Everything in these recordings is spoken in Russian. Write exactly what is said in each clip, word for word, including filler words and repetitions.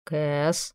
Кэс.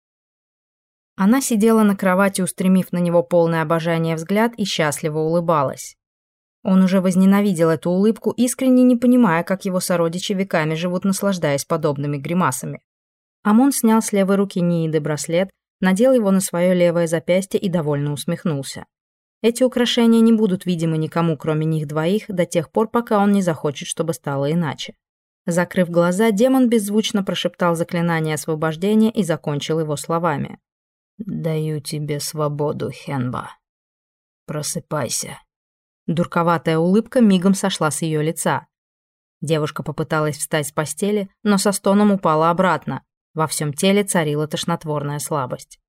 Она сидела на кровати, устремив на него полное обожание взгляд, и счастливо улыбалась. Он уже возненавидел эту улыбку, искренне не понимая, как его сородичи веками живут, наслаждаясь подобными гримасами. Амон снял с левой руки Нииды браслет, надел его на свое левое запястье и довольно усмехнулся. Эти украшения не будут видимы никому, кроме них двоих, до тех пор, пока он не захочет, чтобы стало иначе. Закрыв глаза, демон беззвучно прошептал заклинание освобождения и закончил его словами. «Даю тебе свободу, Хенба. Просыпайся». Дурковатая улыбка мигом сошла с ее лица. Девушка попыталась встать с постели, но со стоном упала обратно. Во всем теле царила тошнотворная слабость.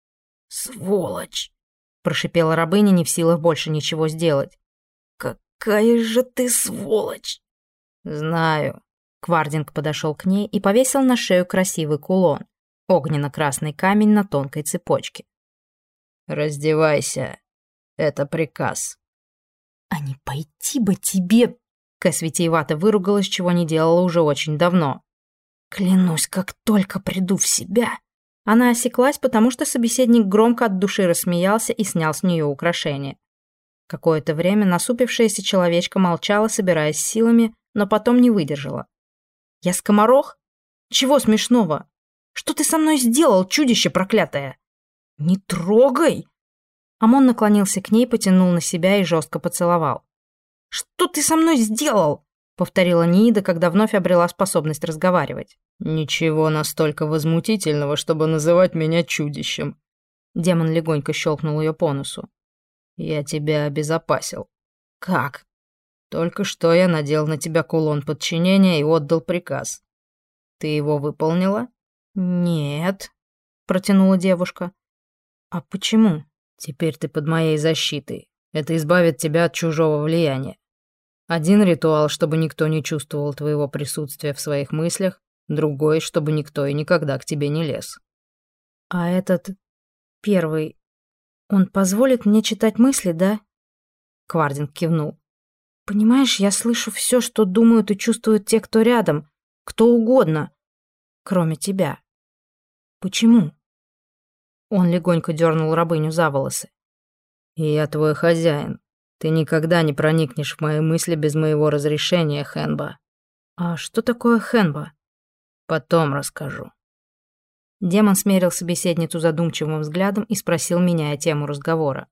«Сволочь!» – прошипела рабыня, не в силах больше ничего сделать. «Какая же ты сволочь!» «Знаю». Квардинг подошел к ней и повесил на шею красивый кулон. Огненно-красный камень на тонкой цепочке. «Раздевайся. Это приказ». «А не пойти бы тебе...» Кэс витиевато выругалась, чего не делала уже очень давно. «Клянусь, как только приду в себя...» Она осеклась, потому что собеседник громко от души рассмеялся и снял с нее украшение. Какое-то время насупившаяся человечка молчала, собираясь силами, но потом не выдержала. «Я скоморох? Чего смешного? Что ты со мной сделал, чудище проклятое?» «Не трогай!» Амон наклонился к ней, потянул на себя и жестко поцеловал. «Что ты со мной сделал?» — повторила Ниида, когда вновь обрела способность разговаривать. «Ничего настолько возмутительного, чтобы называть меня чудищем». Демон легонько щелкнул ее по носу. «Я тебя обезопасил». «Как?» «Только что я надел на тебя кулон подчинения и отдал приказ. Ты его выполнила?» «Нет», — протянула девушка. «А почему?» «Теперь ты под моей защитой. Это избавит тебя от чужого влияния. Один ритуал, чтобы никто не чувствовал твоего присутствия в своих мыслях, другой, чтобы никто и никогда к тебе не лез». «А этот первый, он позволит мне читать мысли, да?» Квардинг кивнул. «Понимаешь, я слышу все, что думают и чувствуют те, кто рядом, кто угодно, кроме тебя. Почему?» Он легонько дернул рабыню за волосы. «Я твой хозяин. Ты никогда не проникнешь в мои мысли без моего разрешения, Хенба». «А что такое Хенба?» «Потом расскажу». Демон смерил собеседницу задумчивым взглядом и спросил, меняя тему разговора.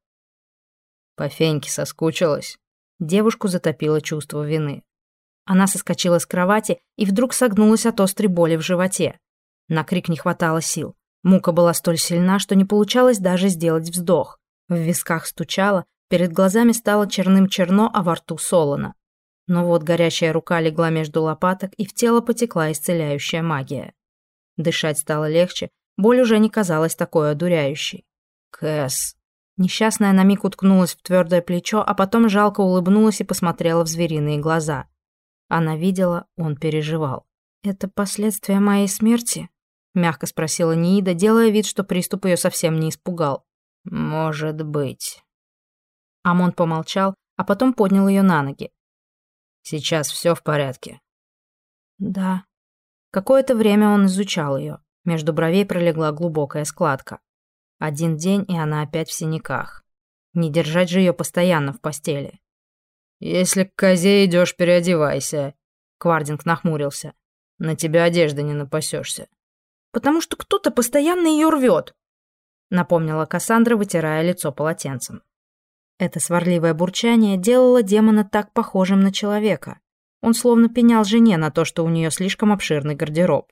«По Феньке соскучилась?» Девушку затопило чувство вины. Она соскочила с кровати и вдруг согнулась от острой боли в животе. На крик не хватало сил. Мука была столь сильна, что не получалось даже сделать вздох. В висках стучало, перед глазами стало черным-черно, а во рту солоно. Но вот горячая рука легла между лопаток, и в тело потекла исцеляющая магия. Дышать стало легче, боль уже не казалась такой одуряющей. «Кэс!» Несчастная на миг уткнулась в твердое плечо, а потом жалко улыбнулась и посмотрела в звериные глаза. Она видела, он переживал. «Это последствия моей смерти?» — мягко спросила Ниида, делая вид, что приступ ее совсем не испугал. «Может быть». Амон помолчал, а потом поднял ее на ноги. «Сейчас все в порядке?» «Да». Какое-то время он изучал ее. Между бровей пролегла глубокая складка. Один день, и она опять в синяках. Не держать же ее постоянно в постели. «Если к козе идешь, переодевайся», — Квардинг нахмурился. «На тебя одежды не напасешься». «Потому что кто-то постоянно ее рвет», — напомнила Кассандра, вытирая лицо полотенцем. Это сварливое бурчание делало демона так похожим на человека. Он словно пенял жене на то, что у нее слишком обширный гардероб.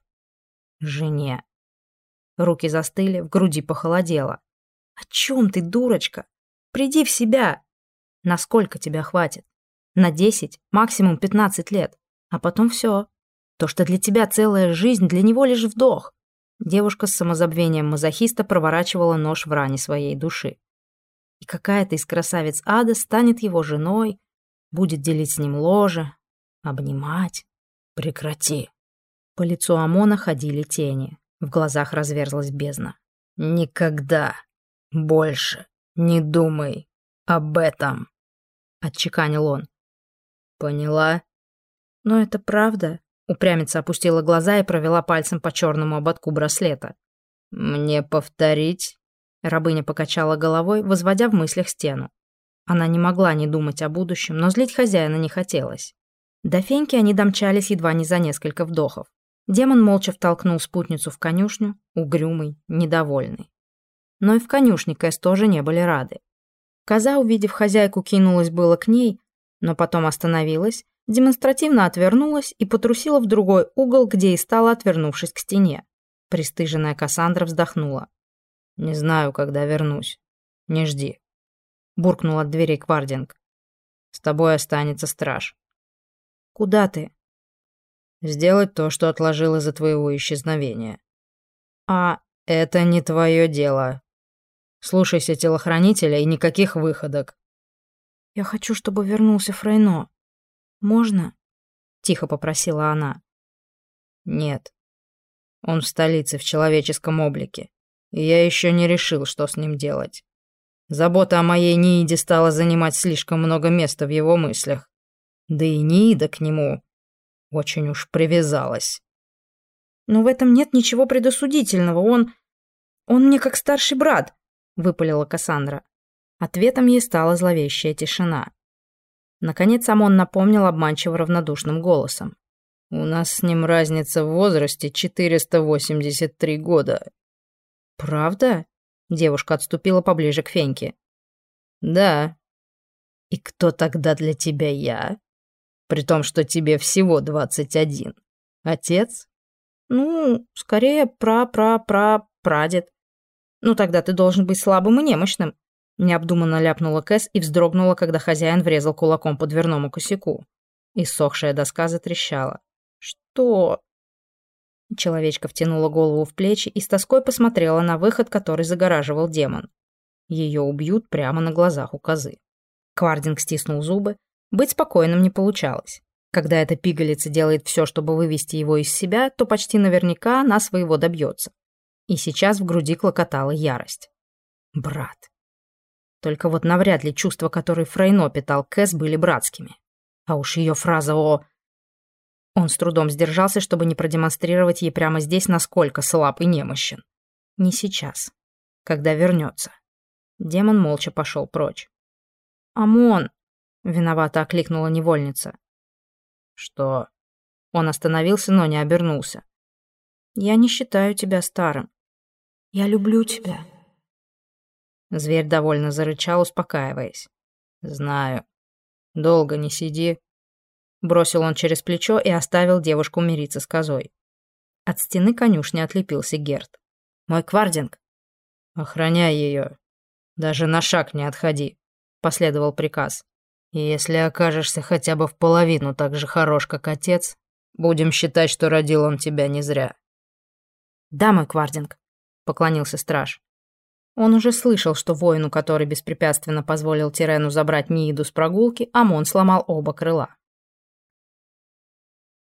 Жене. Руки застыли, в груди похолодело. «О чем ты, дурочка? Приди в себя! Насколько тебя хватит? На десять, максимум пятнадцать лет. А потом все. То, что для тебя целая жизнь, для него лишь вдох». Девушка с самозабвением мазохиста проворачивала нож в ране своей души. И какая-то из красавиц ада станет его женой, будет делить с ним ложе, обнимать. «Прекрати!» По лицу Амона ходили тени. В глазах разверзлась бездна. «Никогда больше не думай об этом», — отчеканил он. «Поняла?» «Но это правда», Упрямица опустила глаза и провела пальцем по черному ободку браслета. «Мне повторить?» Рабыня покачала головой, возводя в мыслях стену. Она не могла не думать о будущем, но злить хозяина не хотелось. До Феньки они домчались едва не за несколько вдохов. Демон молча втолкнул спутницу в конюшню, угрюмый, недовольный. Но и в конюшне Кэс тоже не были рады. Коза, увидев хозяйку, кинулась было к ней, но потом остановилась, демонстративно отвернулась и потрусила в другой угол, где и стала, отвернувшись к стене. Пристыженная Кассандра вздохнула. «Не знаю, когда вернусь. Не жди», — буркнул от дверей Квардинг. «С тобой останется страж». «Куда ты?» «Сделать то, что отложил из-за твоего исчезновения». «А это не твое дело. Слушайся телохранителя и никаких выходок». «Я хочу, чтобы вернулся Фрейно. Можно?» — тихо попросила она. «Нет. Он в столице в человеческом облике, и я еще не решил, что с ним делать. Забота о моей Нииде стала занимать слишком много места в его мыслях. Да и Ниида к нему очень уж привязалась». «Но в этом нет ничего предосудительного. Он... он мне как старший брат», — выпалила Кассандра. Ответом ей стала зловещая тишина. Наконец Амон напомнил обманчиво равнодушным голосом. «У нас с ним разница в возрасте четыреста восемьдесят три года». «Правда?» — девушка отступила поближе к Феньке. «Да. И кто тогда для тебя я? При том, что тебе всего двадцать один. Отец?» «Ну, скорее пра-пра-пра-прадед. Ну, тогда ты должен быть слабым и немощным», — необдуманно ляпнула Кэс и вздрогнула, когда хозяин врезал кулаком по дверному косяку. Иссохшая доска затрещала. «Что?» Человечка втянула голову в плечи и с тоской посмотрела на выход, который загораживал демон. Ее убьют прямо на глазах у козы. Квардинг стиснул зубы. Быть спокойным не получалось. Когда эта пигалица делает все, чтобы вывести его из себя, то почти наверняка она своего добьется. И сейчас в груди клокотала ярость. Брат. Только вот навряд ли чувства, которые Фрейно питал Кэс, были братскими. А уж ее фраза о... Он с трудом сдержался, чтобы не продемонстрировать ей прямо здесь, насколько слаб и немощен. Не сейчас. Когда вернется. Демон молча пошел прочь. «Амон!» — виновато окликнула невольница. «Что?» Он остановился, но не обернулся. «Я не считаю тебя старым. Я люблю тебя». Зверь довольно зарычал, успокаиваясь. «Знаю. Долго не сиди». Бросил он через плечо и оставил девушку мириться с козой. От стены конюшни отлепился Герт. «Мой Квардинг!» «Охраняй ее. Даже на шаг не отходи», — последовал приказ. «И если окажешься хотя бы в половину так же хорош, как отец, будем считать, что родил он тебя не зря». «Да, мой Квардинг», — поклонился страж. Он уже слышал, что воину, который беспрепятственно позволил Тирену забрать Нииду с прогулки, Амон сломал оба крыла.